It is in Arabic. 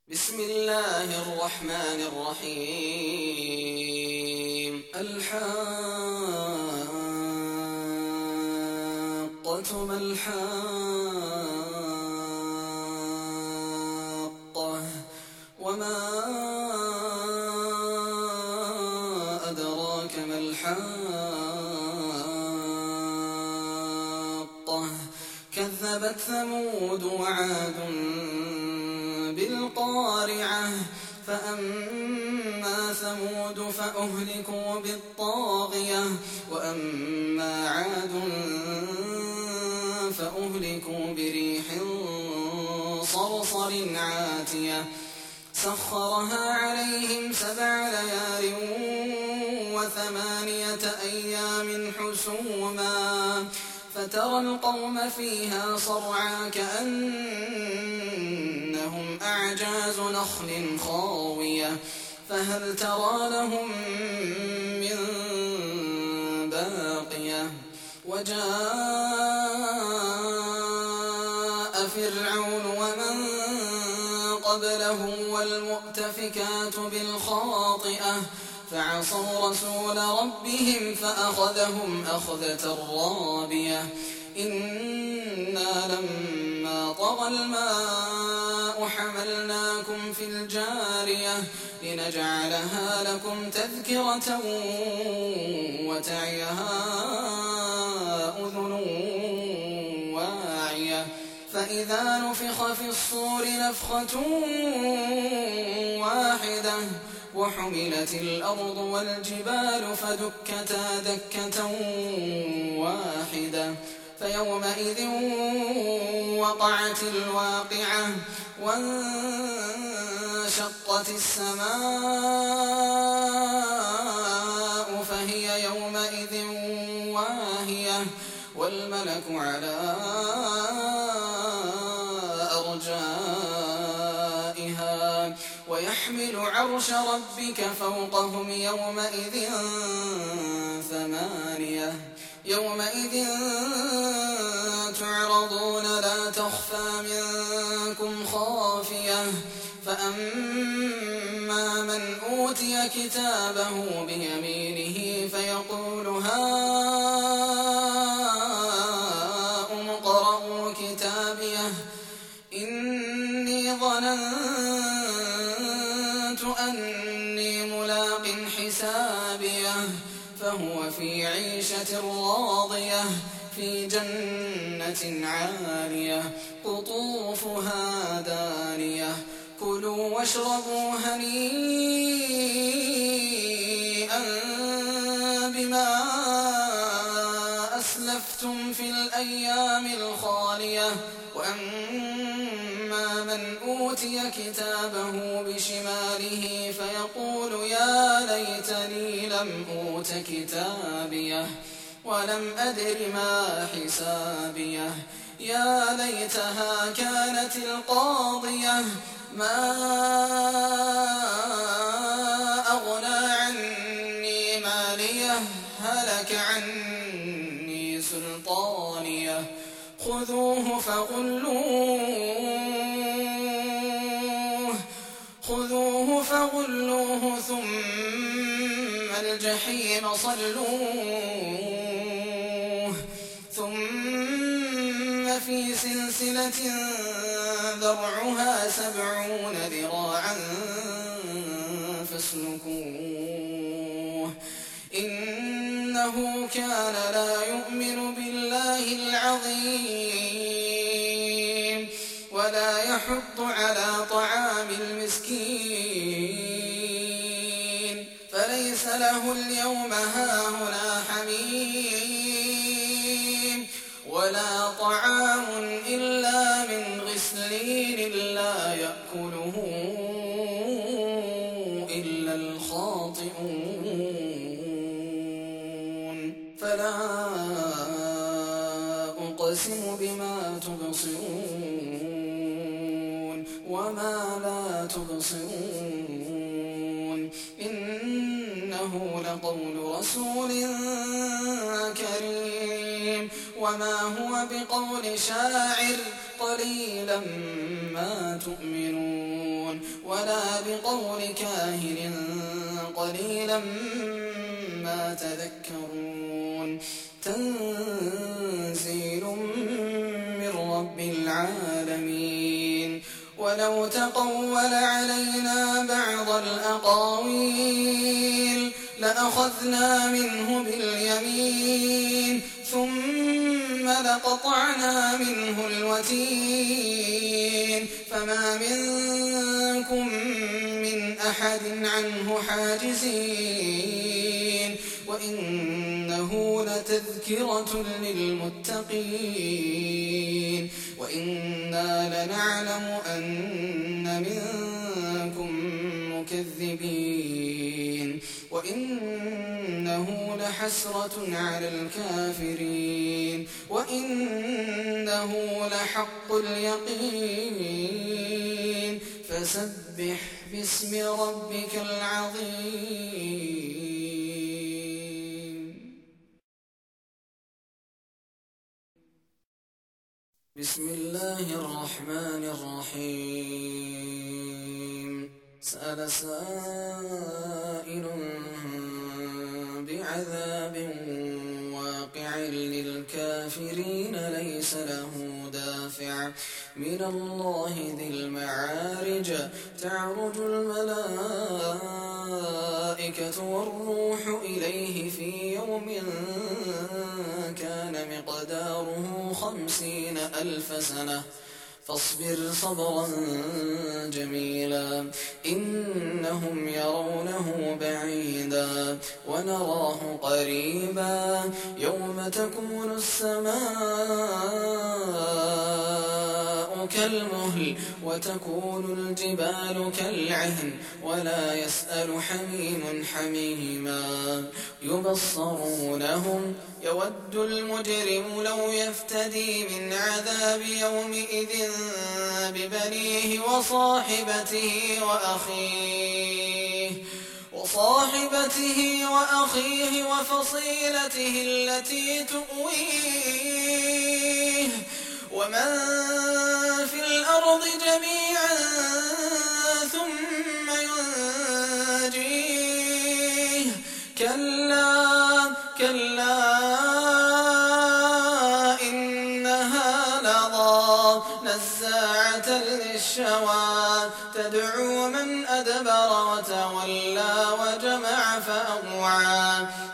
بسم الله الرحمن الرحيم الحاقة ما الحاقة وما أدراك ما الحاقة كذبت ثمود وعاد بالقارعة فأما ثمود فأهلكوا بالطاغية وأما عاد فأهلكوا بريح صرصر عاتية سخرها عليهم 7 ليال و8 أيام حسوما فترى القوم فيها صرعا كأنهم أعجاز نخل خاوية فهل ترى لهم من باقية وجاء فرعون ومن قبله والمؤتفكات بالخاطئة فعصوا رسول ربهم فأخذهم أخذة رابية إنا لما طغى الماء حملناكم في الجارية لنجعلها لكم تذكرة وتعيها أذن واعية فإذا نفخ في الصور نفخة واحدة وحملت الأرض والجبال فدكتا دكة واحدة فيومئذ وقعت الواقعة وانشقت السماء فهي يومئذ واهية والملك على أرجائها ويحمل عرش ربك فوقهم يومئذ 8 يومئذ تعرضون لا تخفى منكم خافية فأما من أوتي كتابه بيمينه فيقول هاؤم اقرءوا كتابيه إني ظننت أني ملاق حسابيه فهو في عيشة راضية في جنة عالية قطوفها دانية كلوا واشربوا هنيئا بما أسلفتم في الأيام الخالية وأما من أوتي كتابه بشماله فيقول يا ليتني لم أوت كتابيه ولم أدر ما حسابيه يا ليتها كانت القاضية ما أغنى عني ماليه هلك عني سلطانيه خذوه فغلوه ثم الجحيم صلوه ثم في سلسلة ذرعها 70 ذراعا فاسلكوه إنه كان لا يؤمن بالله العظيم ولا يحض على طعام المسكين فليس له اليوم هاهنا حميم ولا طعام إلا من غسلين لا يأكله إلا الخاطئون فلا أقسم بما تبصرون وما لا تبصرون إنه لقول رسول كريم وما هو بقول شاعر قليلا ما تؤمنون ولا بقول كاهن قليلا ما تذكرون تنزيل من رب العالمين ولو تقول علينا بعض الأقاويل لأخذنا منه باليمين ثم لقطعنا منه الوتين فما منكم من أحد عنه حاجزين وإنه لتذكرة للمتقين وإنا لنعلم أن منكم مكذبين وإنه لحسرة على الكافرين وإنه لحق اليقين فسبح باسم ربك العظيم. بسم الله الرحمن الرحيم سأل سائل بعذاب واقع للكافرين ليس له دافع من الله ذي المعارج تعرج الملائكة والروح إليه في يوم كان مقداره 50,000 سنة فاصبر صبرا جميلا إنهم يرونه بعيدا ونراه قريبا يوم تكون السماء كالمهل وتكون الجبال كالعهن ولا يسأل حميم حميما يبصرونهم يود المجرم لو يفتدي من عذاب يومئذ ببنيه وصاحبته وأخيه وفصيلته التي تؤويه ومن في الأرض جميعا ثم ينجيه كلا إنها لظى نزاعة للشوى تدعو من أدبر وتولى وجمع فأوعى